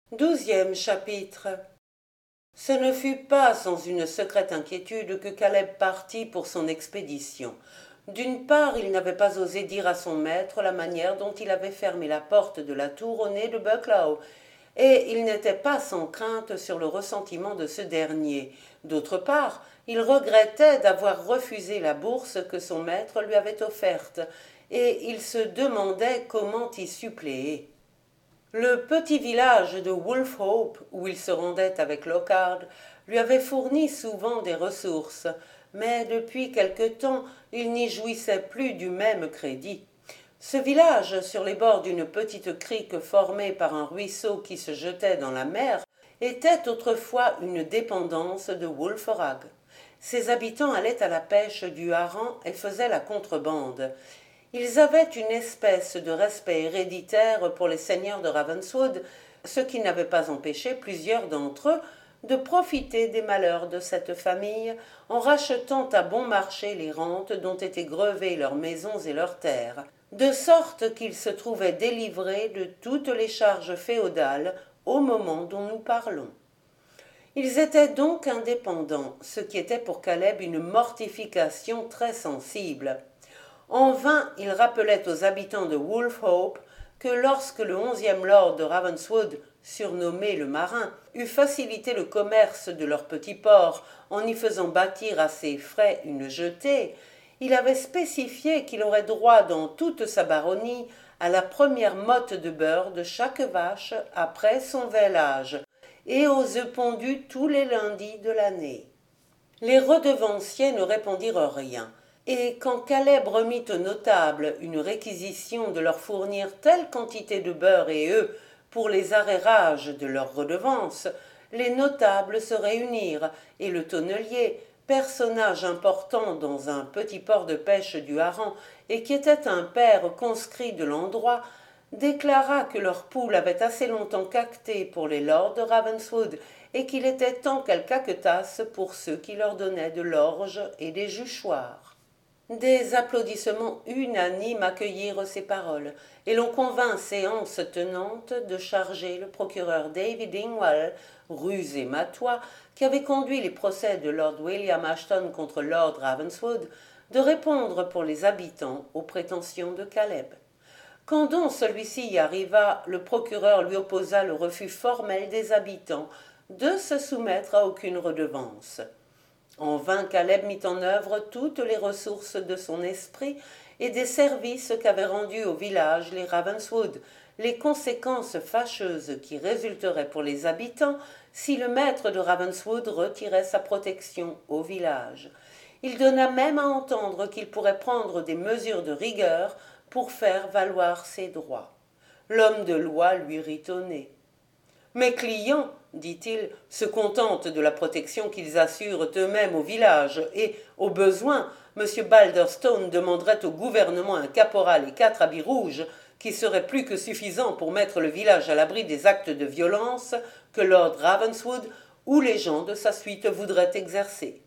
12e chapitre. Ce ne fut pas sans une secrète inquiétude que Caleb partit pour son expédition. D'une part, il n'avait pas osé dire à son maître la manière dont il avait fermé la porte de la tour au nez de Bucklow, et il n'était pas sans crainte sur le ressentiment de ce dernier. D'autre part, il regrettait d'avoir refusé la bourse que son maître lui avait offerte, et il se demandait comment y suppléer. Le petit village de Wolf Hope, où il se rendait avec Lockhart, lui avait fourni souvent des ressources, mais depuis quelque temps il n'y jouissait plus du même crédit. Ce village, sur les bords d'une petite crique formée par un ruisseau qui se jetait dans la mer, était autrefois une dépendance de Wolferag. Ses habitants allaient à la pêche du hareng et faisaient la contrebande. Ils avaient une espèce de respect héréditaire pour les seigneurs de Ravenswood, ce qui n'avait pas empêché plusieurs d'entre eux de profiter des malheurs de cette famille en rachetant à bon marché les rentes dont étaient grevées leurs maisons et leurs terres, de sorte qu'ils se trouvaient délivrés de toutes les charges féodales au moment dont nous parlons. Ils étaient donc indépendants, ce qui était pour Caleb une mortification très sensible. En vain il rappelait aux habitants de Wolf Hope que lorsque le 11e lord de Ravenswood, surnommé le Marin, eut facilité le commerce de leur petit port en y faisant bâtir à ses frais une jetée, il avait spécifié qu'il aurait droit dans toute sa baronnie à la première motte de beurre de chaque vache après son vêlage, et aux œufs pondus tous les lundis de l'année. Les redevanciers ne répondirent rien. Et quand Caleb remit aux notables une réquisition de leur fournir telle quantité de beurre et œufs pour les arrérages de leurs redevances, les notables se réunirent et le tonnelier, personnage important dans un petit port de pêche du hareng et qui était un père conscrit de l'endroit, déclara que leur poule avait assez longtemps caqueté pour les lords de Ravenswood et qu'il était temps qu'elles caquetassent pour ceux qui leur donnaient de l'orge et des juchoirs. Des applaudissements unanimes accueillirent ces paroles, et l'on convint séance tenante de charger le procureur David Dingwall, rusé matois, qui avait conduit les procès de Lord William Ashton contre Lord Ravenswood, de répondre pour les habitants aux prétentions de Caleb. Quand donc celui-ci y arriva, le procureur lui opposa le refus formel des habitants de se soumettre à aucune redevance. En vain Caleb mit en œuvre toutes les ressources de son esprit et des services qu'avaient rendus au village les Ravenswood, les conséquences fâcheuses qui résulteraient pour les habitants si le maître de Ravenswood retirait sa protection au village. Il donna même à entendre qu'il pourrait prendre des mesures de rigueur pour faire valoir ses droits. L'homme de loi lui rit au nez. Mes clients, dit-il, se contentent de la protection qu'ils assurent eux-mêmes au village, et, au besoin, M. Balderstone demanderait au gouvernement un caporal et 4 habits rouges, qui seraient plus que suffisants pour mettre le village à l'abri des actes de violence que Lord Ravenswood ou les gens de sa suite voudraient exercer.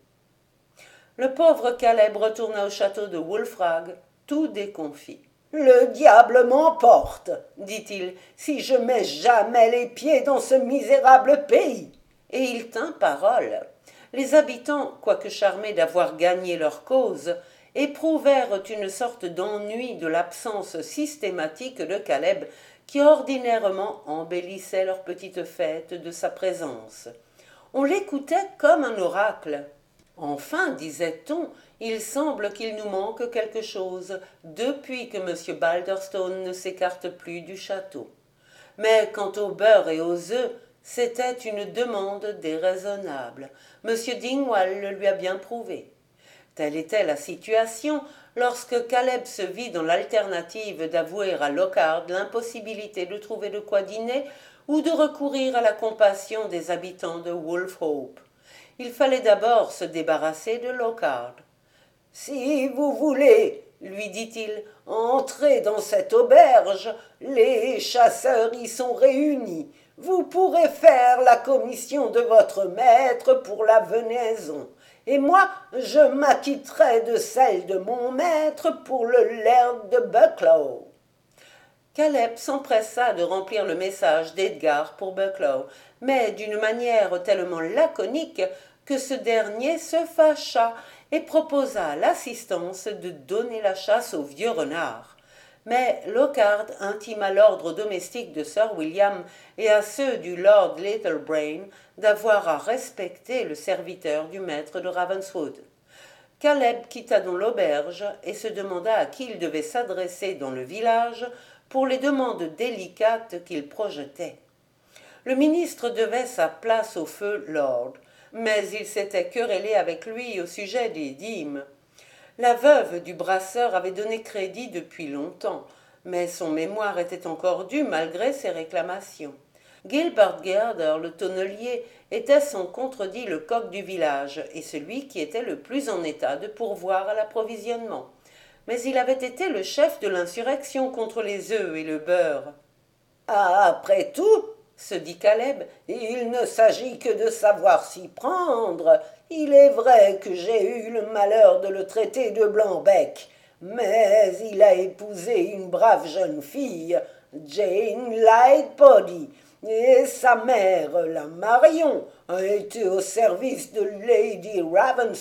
Le pauvre Caleb retourna au château de Wolfrag, tout déconfit. « Le diable m'emporte, dit-il, si je mets jamais les pieds dans ce misérable pays. » Et il tint parole. Les habitants, quoique charmés d'avoir gagné leur cause, éprouvèrent une sorte d'ennui de l'absence systématique de Caleb, qui ordinairement embellissait leur petite fête de sa présence. On l'écoutait comme un oracle. Enfin, disait-on, il semble qu'il nous manque quelque chose depuis que M. Balderstone ne s'écarte plus du château. Mais quant au beurre et aux œufs, c'était une demande déraisonnable. M. Dingwall le lui a bien prouvé. Telle était la situation lorsque Caleb se vit dans l'alternative d'avouer à Lockhart l'impossibilité de trouver de quoi dîner ou de recourir à la compassion des habitants de Wolf Hope. Il fallait d'abord se débarrasser de Lockhart. « Si vous voulez, lui dit-il, entrer dans cette auberge, les chasseurs y sont réunis. Vous pourrez faire la commission de votre maître pour la venaison, et moi je m'acquitterai de celle de mon maître pour le laird de Bucklow. » Caleb s'empressa de remplir le message d'Edgar pour Bucklow, mais d'une manière tellement laconique que ce dernier se fâcha et proposa à l'assistance de donner la chasse au vieux renard. Mais Lockhart intima l'ordre domestique de Sir William et à ceux du Lord Littlebrain d'avoir à respecter le serviteur du maître de Ravenswood. Caleb quitta donc l'auberge et se demanda à qui il devait s'adresser dans le village pour les demandes délicates qu'il projetait. Le ministre devait sa place au feu Lord, mais il s'était querellé avec lui au sujet des dîmes. La veuve du brasseur avait donné crédit depuis longtemps, mais son mémoire était encore dû malgré ses réclamations. Gilbert Girder, le tonnelier, était sans contredit le coq du village et celui qui était le plus en état de pourvoir à l'approvisionnement. Mais il avait été le chef de l'insurrection contre les œufs et le beurre. « Après tout, se dit Caleb, il ne s'agit que de savoir s'y prendre. Il est vrai que j'ai eu le malheur de le traiter de blanc-bec, mais il a épousé une brave jeune fille, Jane Lightbody, et sa mère, la Marion, a été au service de Lady Ravenswood. »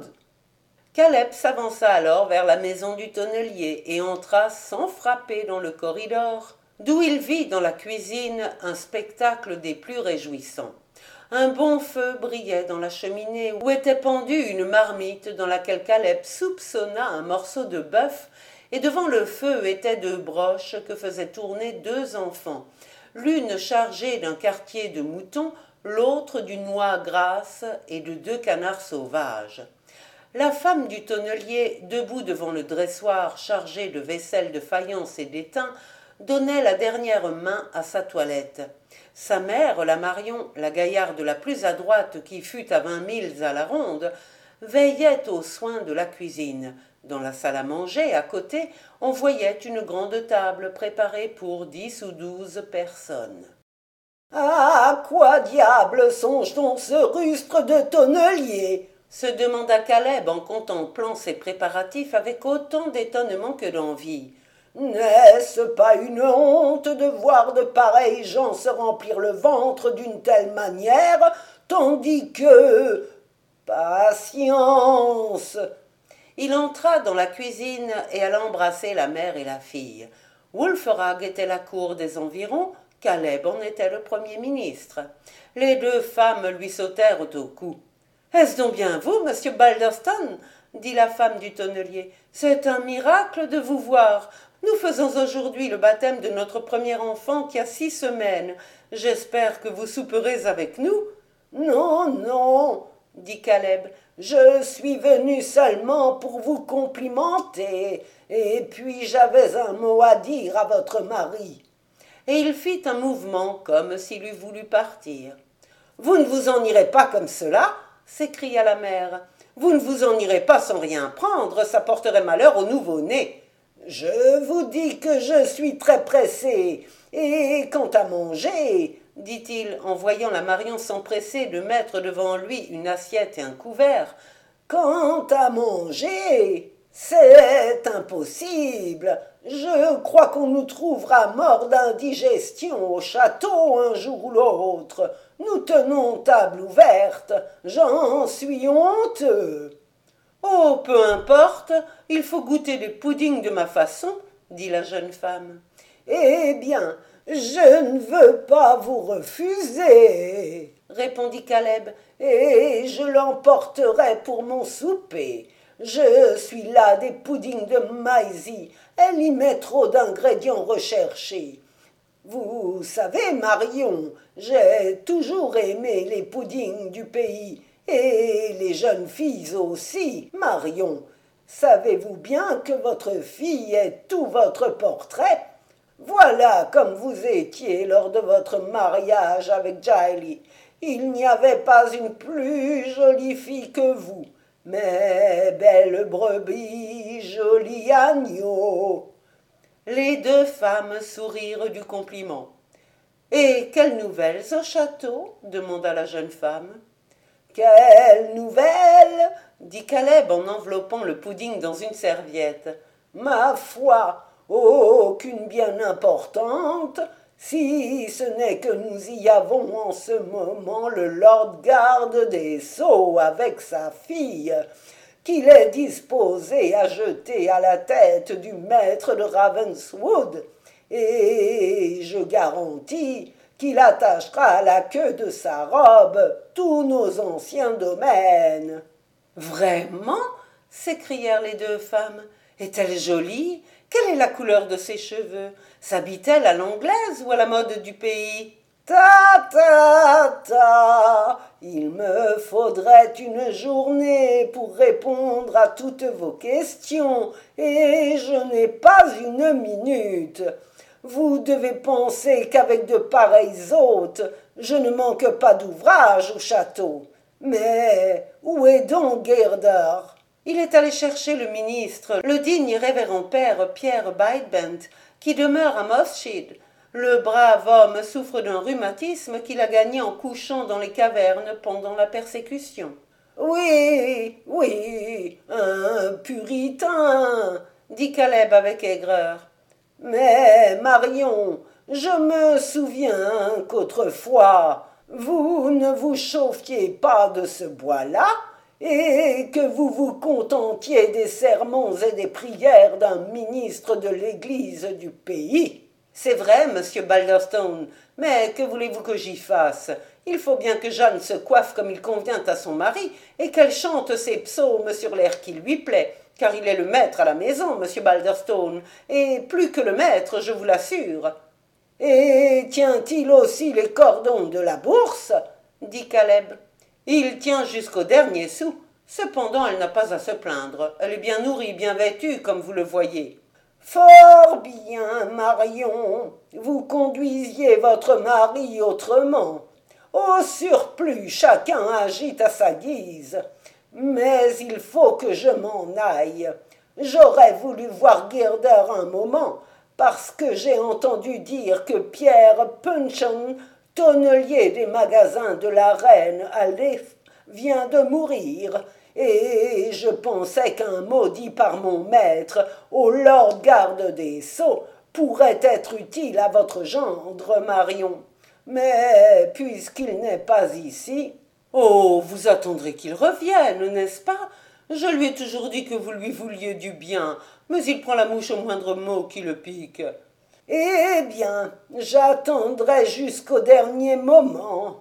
Caleb s'avança alors vers la maison du tonnelier et entra sans frapper dans le corridor, d'où il vit dans la cuisine un spectacle des plus réjouissants. Un bon feu brillait dans la cheminée où était pendue une marmite dans laquelle Caleb soupçonna un morceau de bœuf, et devant le feu étaient deux broches que faisaient tourner deux enfants, l'une chargée d'un quartier de mouton, l'autre d'une noix grasse et de deux canards sauvages. La femme du tonnelier, debout devant le dressoir chargé de vaisselle de faïence et d'étain, donnait la dernière main à sa toilette. Sa mère, la Marion, la gaillarde la plus adroite qui fût à 20 milles à la ronde, veillait aux soins de la cuisine. Dans la salle à manger, à côté, on voyait une grande table préparée pour 10 ou 12 personnes. « À quoi diable songe-t-on ce rustre de tonnelier ?» se demanda Caleb en contemplant ces préparatifs avec autant d'étonnement que d'envie. « N'est-ce pas une honte de voir de pareils gens se remplir le ventre d'une telle manière, tandis que... Patience !» Il entra dans la cuisine et alla embrasser la mère et la fille. Wulfrag était la cour des environs, Caleb en était le premier ministre. Les deux femmes lui sautèrent au cou. « Est-ce donc bien vous, monsieur Balderston ?» dit la femme du tonnelier. « C'est un miracle de vous voir. Nous faisons aujourd'hui le baptême de notre premier enfant qui a 6 semaines. J'espère que vous souperez avec nous. »« Non, non, » dit Caleb. « Je suis venu seulement pour vous complimenter, et puis j'avais un mot à dire à votre mari. » Et il fit un mouvement comme s'il eût voulu partir. « Vous ne vous en irez pas comme cela ?» s'écria la mère. « Vous ne vous en irez pas sans rien prendre, ça porterait malheur au nouveau-né. »« Je vous dis que je suis très pressé, et quant à manger, dit-il en voyant la Marion s'empresser de mettre devant lui une assiette et un couvert, « quant à manger, c'est impossible. Je crois qu'on nous trouvera morts d'indigestion au château un jour ou l'autre. Nous tenons table ouverte, j'en suis honteux. »« Oh, peu importe, il faut goûter des puddings de ma façon, » dit la jeune femme. « Eh bien, je ne veux pas vous refuser, » répondit Caleb, « et je l'emporterai pour mon souper. Je suis là des puddings de Maisie, elle y met trop d'ingrédients recherchés. Vous savez, Marion, j'ai toujours aimé les puddings du pays, et les jeunes filles aussi, Marion. Savez-vous bien que votre fille est tout votre portrait? Voilà comme vous étiez lors de votre mariage avec Giley. Il n'y avait pas une plus jolie fille que vous. Mais belle brebis, joli agneau. » Les deux femmes sourirent du compliment. « Et quelles nouvelles au château ?» demanda la jeune femme. « Quelles nouvelles ?» dit Caleb en enveloppant le pudding dans une serviette. « Ma foi, aucune bien importante, si ce n'est que nous y avons en ce moment le lord garde des Sceaux avec sa fille, qu'il est disposé à jeter à la tête du maître de Ravenswood, et je garantis qu'il attachera à la queue de sa robe tous nos anciens domaines. » Vraiment? S'écrièrent les deux femmes. Est-elle jolie? Quelle est la couleur de ses cheveux? S'habille-t-elle à l'anglaise ou à la mode du pays? Ta ta ta, il me faudrait une journée pour répondre à toutes vos questions, et je n'ai pas une minute. Vous devez penser qu'avec de pareils hôtes, je ne manque pas d'ouvrage au château. Mais où est donc Gerder? Il est allé chercher le ministre, le digne et révérend père Pierre Bidebent, qui demeure à Mossheed. Le brave homme souffre d'un rhumatisme qu'il a gagné en couchant dans les cavernes pendant la persécution. Oui, oui, un puritain, dit Caleb avec aigreur. Mais Marion, je me souviens qu'autrefois vous ne vous chauffiez pas de ce bois-là, et que vous vous contentiez des sermons et des prières d'un ministre de l'Église du pays. C'est vrai, monsieur Balderstone, mais que voulez-vous que j'y fasse? Il faut bien que Jeanne se coiffe comme il convient à son mari, et qu'elle chante ses psaumes sur l'air qui lui plaît, car il est le maître à la maison, monsieur Balderstone, et plus que le maître, je vous l'assure. Et tient-il aussi les cordons de la bourse? dit Caleb. Il tient jusqu'au dernier sou. Cependant, elle n'a pas à se plaindre. Elle est bien nourrie, bien vêtue, comme vous le voyez. Fort bien, Marion. Vous conduisiez votre mari autrement. Au surplus, chacun agit à sa guise. Mais il faut que je m'en aille. J'aurais voulu voir Gerder un moment, parce que j'ai entendu dire que Pierre Pynchon, tonnelier des magasins de la reine à Leith, vient de mourir, et je pensais qu'un mot dit par mon maître au lord garde des Sceaux pourrait être utile à votre gendre, Marion. Mais puisqu'il n'est pas ici... Oh, vous attendrez qu'il revienne, n'est-ce pas? Je lui ai toujours dit que vous lui vouliez du bien, mais il prend la mouche au moindre mot qui le pique. Eh bien, j'attendrai jusqu'au dernier moment.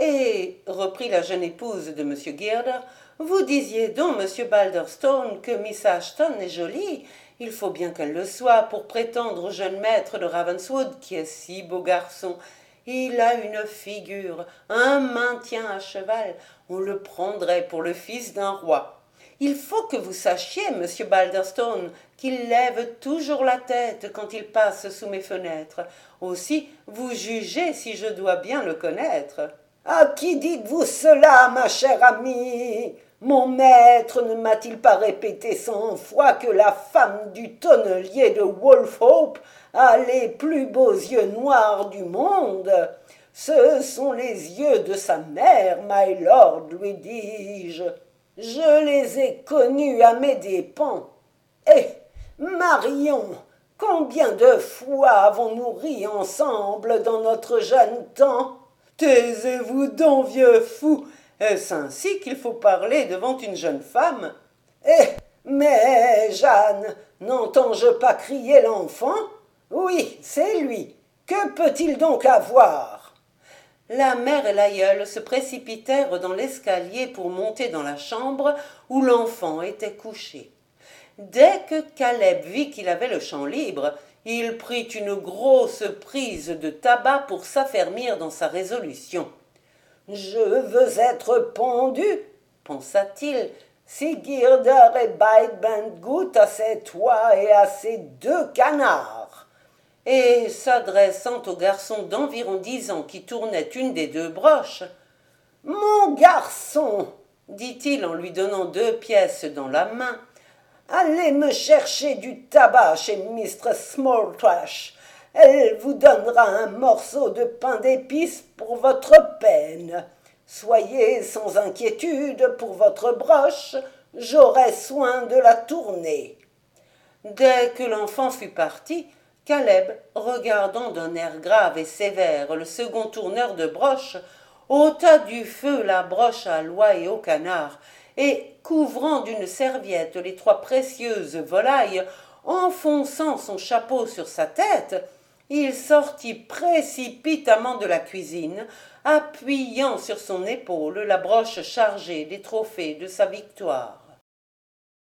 Et, reprit la jeune épouse de M. Gerder, vous disiez donc, M. Balderstone, que Miss Ashton est jolie. Il faut bien qu'elle le soit pour prétendre au jeune maître de Ravenswood, qui est si beau garçon. Il a une figure, un maintien à cheval. On le prendrait pour le fils d'un roi. Il faut que vous sachiez, monsieur Balderstone, qu'il lève toujours la tête quand il passe sous mes fenêtres. Aussi, vous jugez si je dois bien le connaître. À qui dites-vous cela, ma chère amie? Mon maître ne m'a-t-il pas répété 100 fois que la femme du tonnelier de Wolfhope a les plus beaux yeux noirs du monde? Ce sont les yeux de sa mère, my lord, lui dis-je. Je les ai connus à mes dépens. Eh, Marion, combien de fois avons-nous ri ensemble dans notre jeune temps? Taisez-vous donc, vieux fou. Est-ce ainsi qu'il faut parler devant une jeune femme? Eh, mais Jeanne, n'entends-je pas crier l'enfant? Oui, c'est lui. Que peut-il donc avoir? La mère et l'aïeul se précipitèrent dans l'escalier pour monter dans la chambre où l'enfant était couché. Dès que Caleb vit qu'il avait le champ libre, il prit une grosse prise de tabac pour s'affermir dans sa résolution. « Je veux être pendu, pensa-t-il, si Gerder et Bidebent goûtent à ces toits et à ces 2 canards. » Et s'adressant au garçon d'environ 10 ans qui tournait une des 2 broches, « Mon garçon, dit-il en lui donnant 2 pièces dans la main, allez me chercher du tabac chez Mistress Smalltrash. Elle vous donnera un morceau de pain d'épices pour votre peine. Soyez sans inquiétude pour votre broche, j'aurai soin de la tourner. » Dès que l'enfant fut parti, Caleb, regardant d'un air grave et sévère le second tourneur de broches, ôta du feu la broche à l'oie et au canard, et, couvrant d'une serviette les 3 précieuses volailles, enfonçant son chapeau sur sa tête, il sortit précipitamment de la cuisine, appuyant sur son épaule la broche chargée des trophées de sa victoire.